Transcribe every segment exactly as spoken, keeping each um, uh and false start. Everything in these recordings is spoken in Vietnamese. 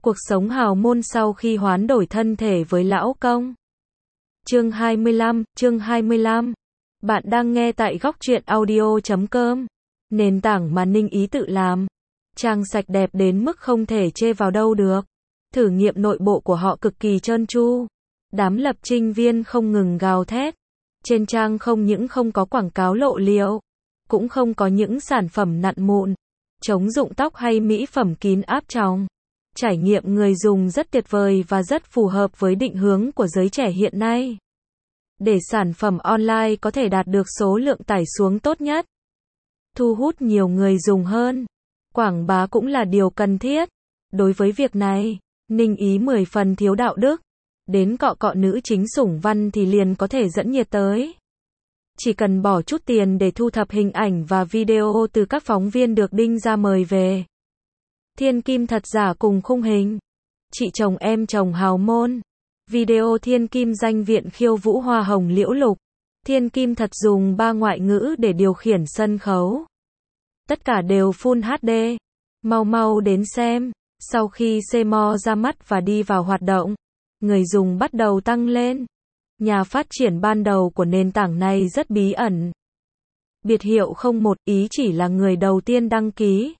Cuộc sống hào môn sau khi hoán đổi thân thể với lão công. Chương hai mươi lăm, chương hai mươi lăm. Bạn đang nghe tại góc truyện audio chấm com. Nền tảng mà Ninh Ý tự làm. Trang sạch đẹp đến mức không thể chê vào đâu được. Thử nghiệm nội bộ của họ cực kỳ trơn tru. Đám lập trình viên không ngừng gào thét. Trên trang không những không có quảng cáo lộ liễu, cũng không có những sản phẩm nặn mụn, chống rụng tóc hay mỹ phẩm kín áp tròng. Trải nghiệm người dùng rất tuyệt vời và rất phù hợp với định hướng của giới trẻ hiện nay. Để sản phẩm online có thể đạt được số lượng tải xuống tốt nhất, thu hút nhiều người dùng hơn, quảng bá cũng là điều cần thiết. Đối với việc này, Ninh Ý mười phần thiếu đạo đức. Đến cọ cọ nữ chính Sủng Văn thì liền có thể dẫn nhiệt tới. Chỉ cần bỏ chút tiền để thu thập hình ảnh và video từ các phóng viên được đinh ra mời về. Thiên kim thật giả cùng khung hình. Chị chồng em chồng hào môn. Video thiên kim danh viện khiêu vũ hoa hồng liễu lục. Thiên kim thật dùng ba ngoại ngữ để điều khiển sân khấu. Tất cả đều Full hát đê. Mau mau đến xem. Sau khi demo ra mắt và đi vào hoạt động, người dùng bắt đầu tăng lên. Nhà phát triển ban đầu của nền tảng này rất bí ẩn. Biệt hiệu không một ý chỉ là người đầu tiên đăng ký.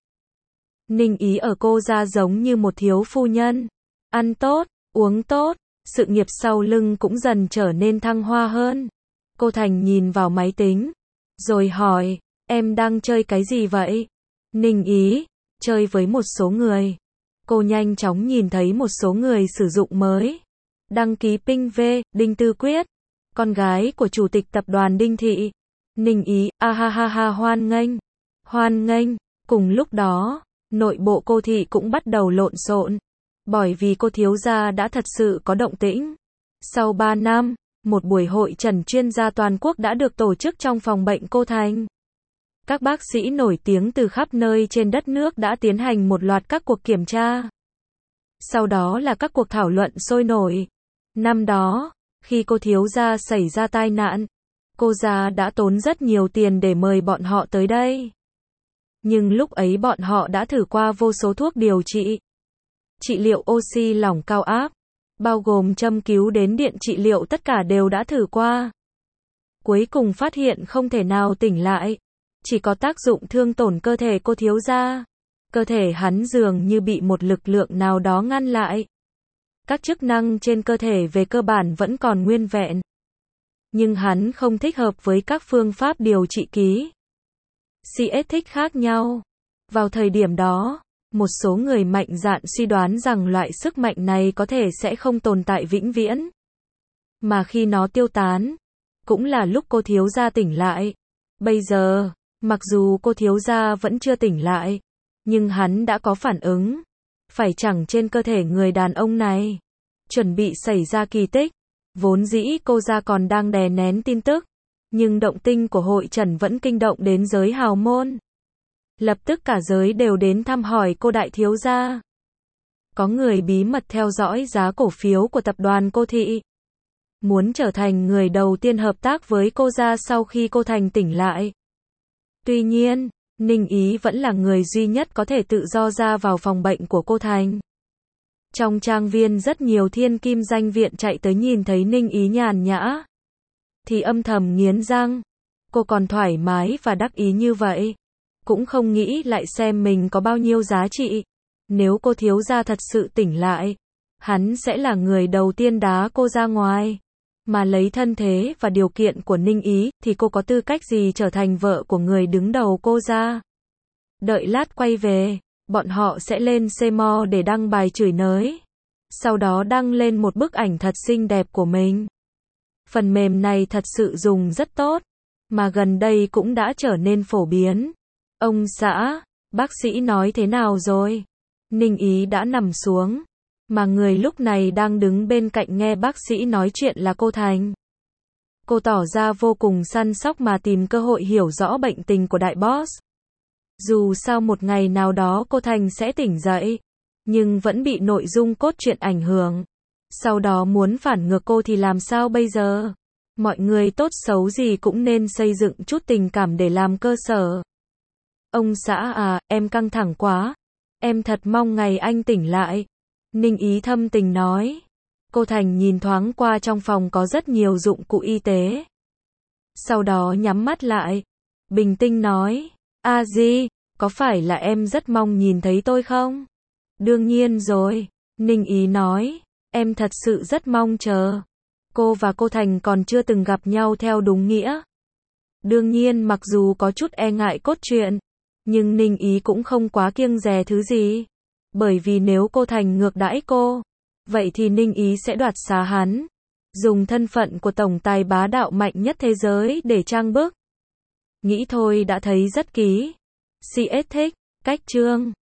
Ninh Ý ở cô ra giống như một thiếu phu nhân. Ăn tốt, uống tốt, sự nghiệp sau lưng cũng dần trở nên thăng hoa hơn. Cô Thành nhìn vào máy tính, rồi hỏi, em đang chơi cái gì vậy? Ninh Ý, chơi với một số người. Cô nhanh chóng nhìn thấy một số người sử dụng mới. Đăng ký Pinh V, Đinh Tư Quyết, con gái của chủ tịch tập đoàn Đinh Thị. Ninh Ý, a ha ha ha hoan nghênh, hoan nghênh. Cùng lúc đó, nội bộ cô Thị cũng bắt đầu lộn xộn, bởi vì cô thiếu gia đã thật sự có động tĩnh. Sau ba năm, một buổi hội trần chuyên gia toàn quốc đã được tổ chức trong phòng bệnh cô Thành. Các bác sĩ nổi tiếng từ khắp nơi trên đất nước đã tiến hành một loạt các cuộc kiểm tra. Sau đó là các cuộc thảo luận sôi nổi. Năm đó, khi cô thiếu gia xảy ra tai nạn, cô gia đã tốn rất nhiều tiền để mời bọn họ tới đây. Nhưng lúc ấy bọn họ đã thử qua vô số thuốc điều trị. Trị liệu oxy lỏng cao áp, bao gồm châm cứu đến điện trị liệu tất cả đều đã thử qua. Cuối cùng phát hiện không thể nào tỉnh lại. Chỉ có tác dụng thương tổn cơ thể cô thiếu gia. Cơ thể hắn dường như bị một lực lượng nào đó ngăn lại. Các chức năng trên cơ thể về cơ bản vẫn còn nguyên vẹn. Nhưng hắn không thích hợp với các phương pháp điều trị ký xê ét thích khác nhau. Vào thời điểm đó, một số người mạnh dạn suy đoán rằng loại sức mạnh này có thể sẽ không tồn tại vĩnh viễn. Mà khi nó tiêu tán, cũng là lúc cô thiếu gia tỉnh lại. Bây giờ, mặc dù cô thiếu gia vẫn chưa tỉnh lại, nhưng hắn đã có phản ứng. Phải chẳng trên cơ thể người đàn ông này chuẩn bị xảy ra kỳ tích. Vốn dĩ cô gia còn đang đè nén tin tức, nhưng động tĩnh của hội trần vẫn kinh động đến giới hào môn. Lập tức cả giới đều đến thăm hỏi cô đại thiếu gia. Có người bí mật theo dõi giá cổ phiếu của tập đoàn cô Thị, muốn trở thành người đầu tiên hợp tác với cô gia sau khi cô Thành tỉnh lại. Tuy nhiên, Ninh Ý vẫn là người duy nhất có thể tự do ra vào phòng bệnh của cô Thành. Trong trang viên rất nhiều thiên kim danh viện chạy tới nhìn thấy Ninh Ý nhàn nhã, thì âm thầm nghiến răng. Cô còn thoải mái và đắc ý như vậy, cũng không nghĩ lại xem mình có bao nhiêu giá trị. Nếu cô thiếu gia thật sự tỉnh lại, hắn sẽ là người đầu tiên đá cô ra ngoài. Mà lấy thân thế và điều kiện của Ninh Ý, thì cô có tư cách gì trở thành vợ của người đứng đầu cô gia? Đợi lát quay về, bọn họ sẽ lên Semo để đăng bài chửi nới. Sau đó đăng lên một bức ảnh thật xinh đẹp của mình. Phần mềm này thật sự dùng rất tốt, mà gần đây cũng đã trở nên phổ biến. Ông xã, bác sĩ nói thế nào rồi? Ninh Ý đã nằm xuống, mà người lúc này đang đứng bên cạnh nghe bác sĩ nói chuyện là cô Thành. Cô tỏ ra vô cùng săn sóc mà tìm cơ hội hiểu rõ bệnh tình của đại boss. Dù sao một ngày nào đó cô Thành sẽ tỉnh dậy, nhưng vẫn bị nội dung cốt truyện ảnh hưởng. Sau đó muốn phản ngược cô thì làm sao bây giờ? Mọi người tốt xấu gì cũng nên xây dựng chút tình cảm để làm cơ sở. Ông xã à, em căng thẳng quá. Em thật mong ngày anh tỉnh lại. Ninh Ý thâm tình nói. Cô Thành nhìn thoáng qua trong phòng có rất nhiều dụng cụ y tế. Sau đó nhắm mắt lại. Bình tĩnh nói. A Di, có phải là em rất mong nhìn thấy tôi không? Đương nhiên rồi. Ninh Ý nói. Em thật sự rất mong chờ. Cô và cô Thành còn chưa từng gặp nhau theo đúng nghĩa. Đương nhiên mặc dù có chút e ngại cốt truyện, nhưng Ninh Ý cũng không quá kiêng dè thứ gì. Bởi vì nếu cô Thành ngược đãi cô, vậy thì Ninh Ý sẽ đoạt xá hắn. Dùng thân phận của tổng tài bá đạo mạnh nhất thế giới để trang bức. Nghĩ thôi đã thấy rất ký. xê ét thích, cách chương.